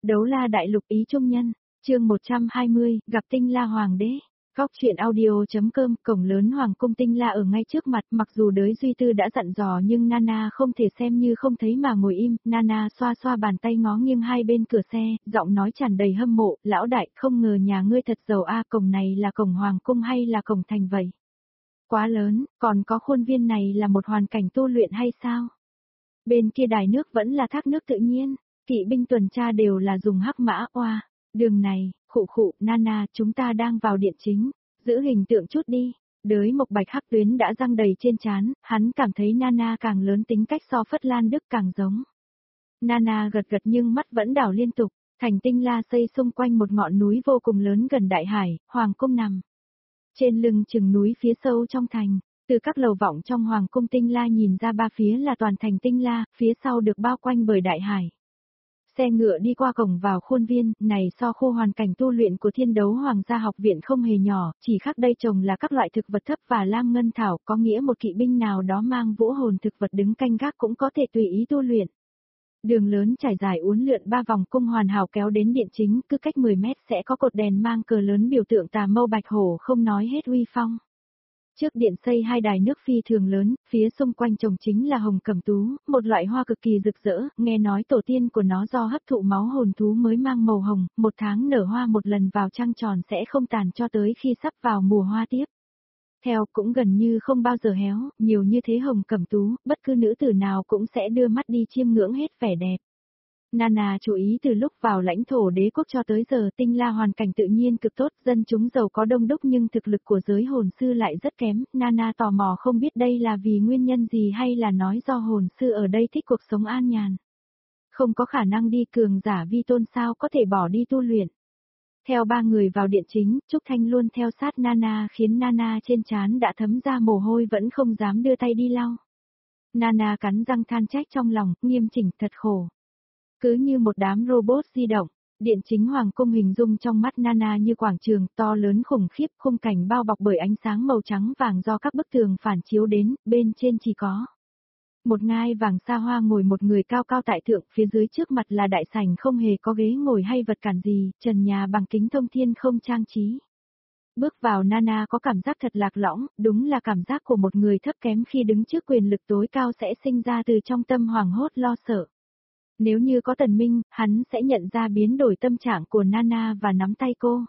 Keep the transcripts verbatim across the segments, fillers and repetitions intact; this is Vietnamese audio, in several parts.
Đấu la đại lục ý trung nhân, chương một trăm hai mươi, gặp Tinh La Hoàng đế. Góc truyện audio.com, cổng lớn Hoàng cung Tinh La ở ngay trước mặt, mặc dù đới Duy Tư đã dặn dò nhưng Nana không thể xem như không thấy mà ngồi im, Nana xoa xoa bàn tay ngó nghiêng hai bên cửa xe, giọng nói tràn đầy hâm mộ, lão đại, không ngờ nhà ngươi thật giàu a, cổng này là cổng Hoàng cung hay là cổng thành vậy? Quá lớn, còn có khuôn viên này là một hoàn cảnh tu luyện hay sao? Bên kia đài nước vẫn là thác nước tự nhiên, kỵ binh tuần tra đều là dùng hắc mã oa. Đường này, khụ khụ, Nana, chúng ta đang vào điện chính, giữ hình tượng chút đi. Đới Mộc Bạch hắc tuyến đã răng đầy trên trán, hắn cảm thấy Nana càng lớn tính cách so Phất Lan Đức càng giống. Nana gật gật nhưng mắt vẫn đảo liên tục, thành Tinh La xây xung quanh một ngọn núi vô cùng lớn gần đại hải, Hoàng cung nằm. Trên lưng chừng núi phía sâu trong thành, từ các lầu vọng trong Hoàng cung Tinh La nhìn ra ba phía là toàn thành Tinh La, phía sau được bao quanh bởi đại hải. Xe ngựa đi qua cổng vào khuôn viên, này so khu hoàn cảnh tu luyện của Thiên Đấu Hoàng gia học viện không hề nhỏ, chỉ khác đây trồng là các loại thực vật thấp và lam ngân thảo, có nghĩa một kỵ binh nào đó mang vũ hồn thực vật đứng canh gác cũng có thể tùy ý tu luyện. Đường lớn trải dài uốn lượn ba vòng cung hoàn hảo kéo đến điện chính, cứ cách mười mét sẽ có cột đèn mang cờ lớn biểu tượng tà mâu bạch hổ không nói hết uy phong. Trước điện xây hai đài nước phi thường lớn, phía xung quanh trồng chính là hồng cẩm tú, một loại hoa cực kỳ rực rỡ, nghe nói tổ tiên của nó do hấp thụ máu hồn thú mới mang màu hồng, một tháng nở hoa một lần vào trăng tròn sẽ không tàn cho tới khi sắp vào mùa hoa tiếp. Theo cũng gần như không bao giờ héo, nhiều như thế hồng cẩm tú, bất cứ nữ tử nào cũng sẽ đưa mắt đi chiêm ngưỡng hết vẻ đẹp. Nana chú ý từ lúc vào lãnh thổ đế quốc cho tới giờ Tinh La hoàn cảnh tự nhiên cực tốt, dân chúng giàu có đông đúc nhưng thực lực của giới hồn sư lại rất kém, Nana tò mò không biết đây là vì nguyên nhân gì hay là nói do hồn sư ở đây thích cuộc sống an nhàn. Không có khả năng đi cường giả vi tôn sao có thể bỏ đi tu luyện. Theo ba người vào điện chính, Trúc Thanh luôn theo sát Nana khiến Nana trên trán đã thấm ra mồ hôi vẫn không dám đưa tay đi lau. Nana cắn răng than trách trong lòng, nghiêm chỉnh thật khổ. Cứ như một đám robot di động, điện chính Hoàng cung hình dung trong mắt Nana như quảng trường to lớn khủng khiếp, khung cảnh bao bọc bởi ánh sáng màu trắng vàng do các bức tường phản chiếu đến, bên trên chỉ có một ngai vàng xa hoa ngồi một người cao cao tại thượng, phía dưới trước mặt là đại sảnh không hề có ghế ngồi hay vật cản gì, trần nhà bằng kính thông thiên không trang trí. Bước vào Nana có cảm giác thật lạc lõng, đúng là cảm giác của một người thấp kém khi đứng trước quyền lực tối cao sẽ sinh ra từ trong tâm hoảng hốt lo sợ. Nếu như có Tần Minh, hắn sẽ nhận ra biến đổi tâm trạng của Nana và nắm tay cô.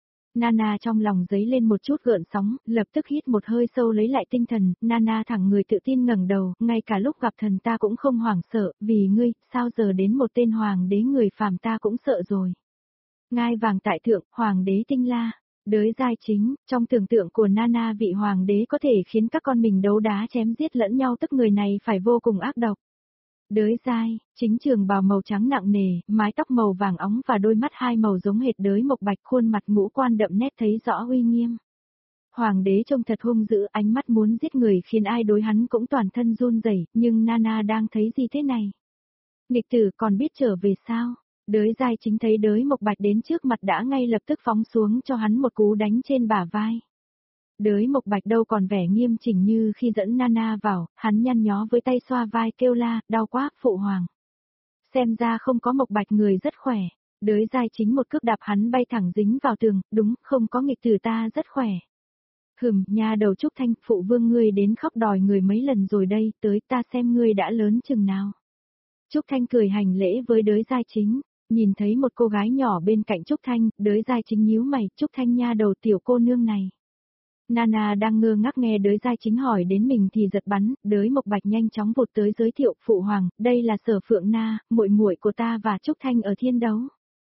Nana trong lòng dấy lên một chút gợn sóng, lập tức hít một hơi sâu lấy lại tinh thần, Nana thẳng người tự tin ngẩng đầu, ngay cả lúc gặp thần ta cũng không hoảng sợ, vì ngươi, sao giờ đến một tên hoàng đế người phàm ta cũng sợ rồi. Ngai vàng tại thượng, hoàng đế Tinh La, đới giai chính, trong tưởng tượng của Nana vị hoàng đế có thể khiến các con mình đấu đá chém giết lẫn nhau tức người này phải vô cùng ác độc. Đới giai, chính trường bào màu trắng nặng nề, mái tóc màu vàng óng và đôi mắt hai màu giống hệt đới mộc bạch, khuôn mặt ngũ quan đậm nét thấy rõ uy nghiêm. Hoàng đế trông thật hung dữ, ánh mắt muốn giết người khiến ai đối hắn cũng toàn thân run rẩy, nhưng Nana đang thấy gì thế này? Nghịch tử còn biết trở về sao? Đới giai chính thấy đới mộc bạch đến trước mặt đã ngay lập tức phóng xuống cho hắn một cú đánh trên bả vai. Đới Mộc Bạch đâu còn vẻ nghiêm chỉnh như khi dẫn Nana vào, hắn nhăn nhó với tay xoa vai kêu la, đau quá, phụ hoàng. Xem ra không có Mộc Bạch người rất khỏe, đới giai chính một cước đạp hắn bay thẳng dính vào tường, đúng, không có nghịch tử ta rất khỏe. Hừm, nhà đầu Trúc Thanh, phụ vương ngươi đến khóc đòi người mấy lần rồi đây, tới ta xem ngươi đã lớn chừng nào. Trúc Thanh cười hành lễ với đới giai chính, nhìn thấy một cô gái nhỏ bên cạnh Trúc Thanh, đới giai chính nhíu mày, Trúc Thanh nha đầu tiểu cô nương này. Nana đang ngơ ngác nghe đới giai chính hỏi đến mình thì giật bắn, đới mộc bạch nhanh chóng vụt tới giới thiệu, phụ hoàng, đây là Sở Phượng Na, muội muội của ta và Trúc Thanh ở Thiên Đấu.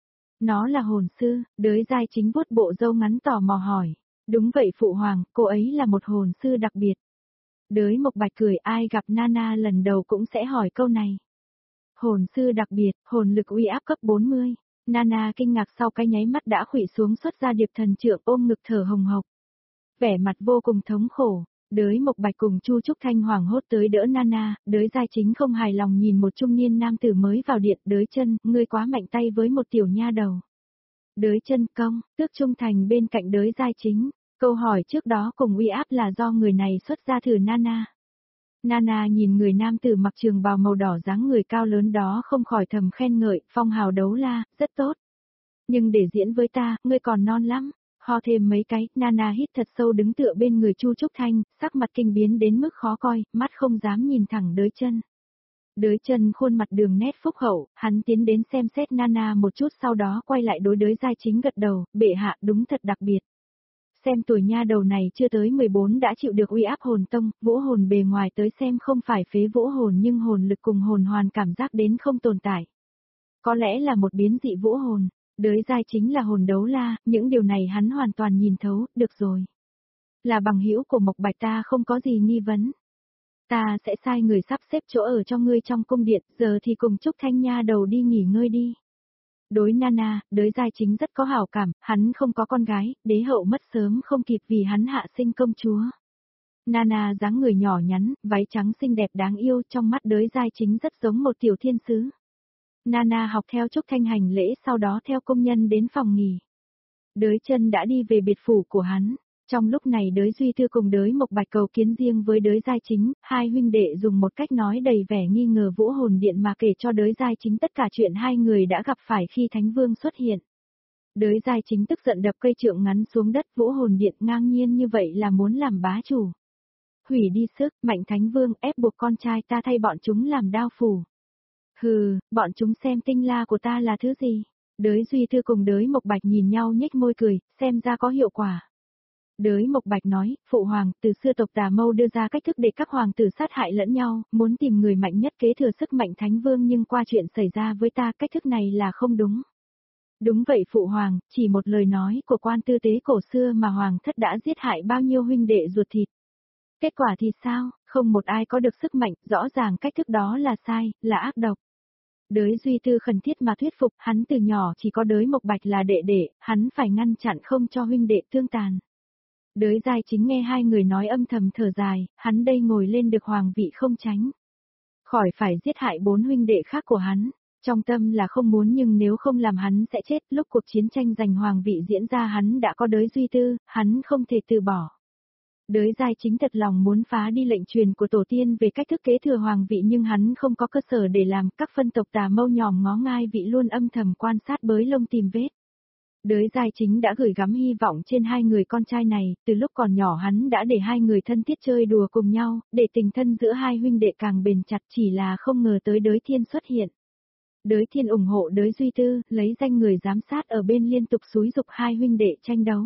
Nó là hồn sư, đới giai chính vuốt bộ râu ngắn tò mò hỏi, đúng vậy phụ hoàng, cô ấy là một hồn sư đặc biệt. Đới mộc bạch cười, ai gặp Nana lần đầu cũng sẽ hỏi câu này. Hồn sư đặc biệt, hồn lực uy áp cấp bốn mươi, Nana kinh ngạc sau cái nháy mắt đã khuỵu xuống xuất ra điệp thần trượng ôm ngực thở hồng hộc. Vẻ mặt vô cùng thống khổ, đới mộc bạch cùng Chu Trúc Thanh hoảng hốt tới đỡ Nana, đới giai chính không hài lòng nhìn một trung niên nam tử mới vào điện, đới chân, ngươi quá mạnh tay với một tiểu nha đầu. Đới chân công, tước trung thành bên cạnh đới giai chính, câu hỏi trước đó cùng uy áp là do người này xuất ra thử Nana. Nana nhìn người nam tử mặc trường bào màu đỏ dáng người cao lớn đó không khỏi thầm khen ngợi, phong hào đấu la, rất tốt. Nhưng để diễn với ta, ngươi còn non lắm. Ho thêm mấy cái, Nana hít thật sâu đứng tựa bên người Chu Trúc Thanh, sắc mặt kinh biến đến mức khó coi, mắt không dám nhìn thẳng Đới Chân. Đới Chân khuôn mặt đường nét phúc hậu, hắn tiến đến xem xét Nana một chút sau đó quay lại đối Đới Giai Chính gật đầu, bệ hạ đúng thật đặc biệt. Xem tuổi nha đầu này chưa tới mười bốn đã chịu được uy áp hồn tông, vũ hồn bề ngoài tới xem không phải phế vũ hồn nhưng hồn lực cùng hồn hoàn cảm giác đến không tồn tại. Có lẽ là một biến dị vũ hồn, Đới Giai Chính là hồn đấu la, những điều này hắn hoàn toàn nhìn thấu, được rồi. Là bằng hữu của Mộc Bạch ta không có gì nghi vấn. Ta sẽ sai người sắp xếp chỗ ở cho ngươi trong cung điện, giờ thì cùng Trúc Thanh nha đầu đi nghỉ ngơi đi. Đối Nana, Đới Giai Chính rất có hảo cảm, hắn không có con gái, đế hậu mất sớm không kịp vì hắn hạ sinh công chúa. Nana dáng người nhỏ nhắn, váy trắng xinh đẹp đáng yêu, trong mắt Đới Giai Chính rất giống một tiểu thiên sứ. Nana học theo Trúc Thanh hành lễ sau đó theo công nhân đến phòng nghỉ. Đới Chân đã đi về biệt phủ của hắn. Trong lúc này Đới Duy Tư cùng Đới Mộc Bạch cầu kiến riêng với Đới Giai Chính, hai huynh đệ dùng một cách nói đầy vẻ nghi ngờ vũ hồn điện mà kể cho Đới Giai Chính tất cả chuyện hai người đã gặp phải khi Thánh Vương xuất hiện. Đới Giai Chính tức giận đập cây trượng ngắn xuống đất, vũ hồn điện ngang nhiên như vậy là muốn làm bá chủ. Hủy đi sức, Mạnh Thánh Vương ép buộc con trai ta thay bọn chúng làm đao phủ. Hừ, bọn chúng xem tinh la của ta là thứ gì? Đới Duy Tư cùng Đới Mộc Bạch nhìn nhau nhếch môi cười, xem ra có hiệu quả. Đới Mộc Bạch nói, phụ hoàng, từ xưa tộc Tà Mâu đưa ra cách thức để các hoàng tử sát hại lẫn nhau, muốn tìm người mạnh nhất kế thừa sức mạnh Thánh Vương nhưng qua chuyện xảy ra với ta cách thức này là không đúng. Đúng vậy phụ hoàng, chỉ một lời nói của quan tư tế cổ xưa mà hoàng thất đã giết hại bao nhiêu huynh đệ ruột thịt. Kết quả thì sao, không một ai có được sức mạnh, rõ ràng cách thức đó là sai, là ác độc. Đới Duy Tư khẩn thiết mà thuyết phục, hắn từ nhỏ chỉ có Đới Mộc Bạch là đệ đệ, hắn phải ngăn chặn không cho huynh đệ tương tàn. Đới Giai Chính nghe hai người nói âm thầm thở dài, hắn đây ngồi lên được hoàng vị không tránh. Khỏi phải giết hại bốn huynh đệ khác của hắn, trong tâm là không muốn nhưng nếu không làm hắn sẽ chết, lúc cuộc chiến tranh giành hoàng vị diễn ra hắn đã có Đới Duy Tư, hắn không thể từ bỏ. Đới Giai Chính thật lòng muốn phá đi lệnh truyền của tổ tiên về cách thức kế thừa hoàng vị nhưng hắn không có cơ sở để làm, các phân tộc Tà Mâu nhòm ngó ngai vị luôn âm thầm quan sát bới lông tìm vết. Đới Giai Chính đã gửi gắm hy vọng trên hai người con trai này, từ lúc còn nhỏ hắn đã để hai người thân thiết chơi đùa cùng nhau, để tình thân giữa hai huynh đệ càng bền chặt, chỉ là không ngờ tới Đới Thiên xuất hiện. Đới Thiên ủng hộ Đới Duy Tư, lấy danh người giám sát ở bên liên tục xúi giục hai huynh đệ tranh đấu.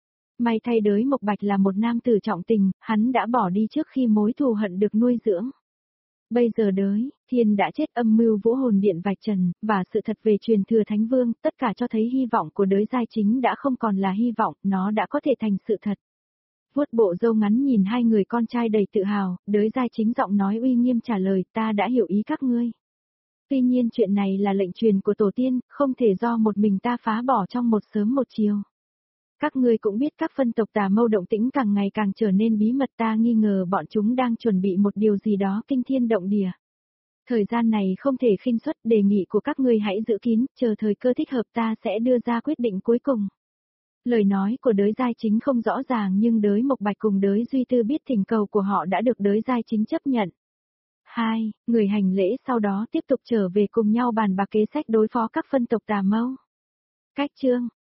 May thay Đới Mộc Bạch là một nam tử trọng tình, hắn đã bỏ đi trước khi mối thù hận được nuôi dưỡng. Bây giờ Đới Thiên đã chết, âm mưu vũ hồn điện vạch trần, và sự thật về truyền thừa Thánh Vương, tất cả cho thấy hy vọng của Đới Giai Chính đã không còn là hy vọng, nó đã có thể thành sự thật. Vuốt bộ râu ngắn nhìn hai người con trai đầy tự hào, Đới Giai Chính giọng nói uy nghiêm trả lời, ta đã hiểu ý các ngươi. Tuy nhiên chuyện này là lệnh truyền của tổ tiên, không thể do một mình ta phá bỏ trong một sớm một chiều. Các ngươi cũng biết các phân tộc Tà Mâu động tĩnh càng ngày càng trở nên bí mật, ta nghi ngờ bọn chúng đang chuẩn bị một điều gì đó kinh thiên động địa. Thời gian này không thể khinh suất, đề nghị của các ngươi hãy giữ kín, chờ thời cơ thích hợp ta sẽ đưa ra quyết định cuối cùng. Lời nói của Đới Giai Chính không rõ ràng nhưng Đới Mộc Bạch cùng Đới Duy Tư biết thỉnh cầu của họ đã được Đới Giai Chính chấp nhận. Hai, người hành lễ sau đó tiếp tục trở về cùng nhau bàn bạc kế sách đối phó các phân tộc Tà Mâu. Cách chương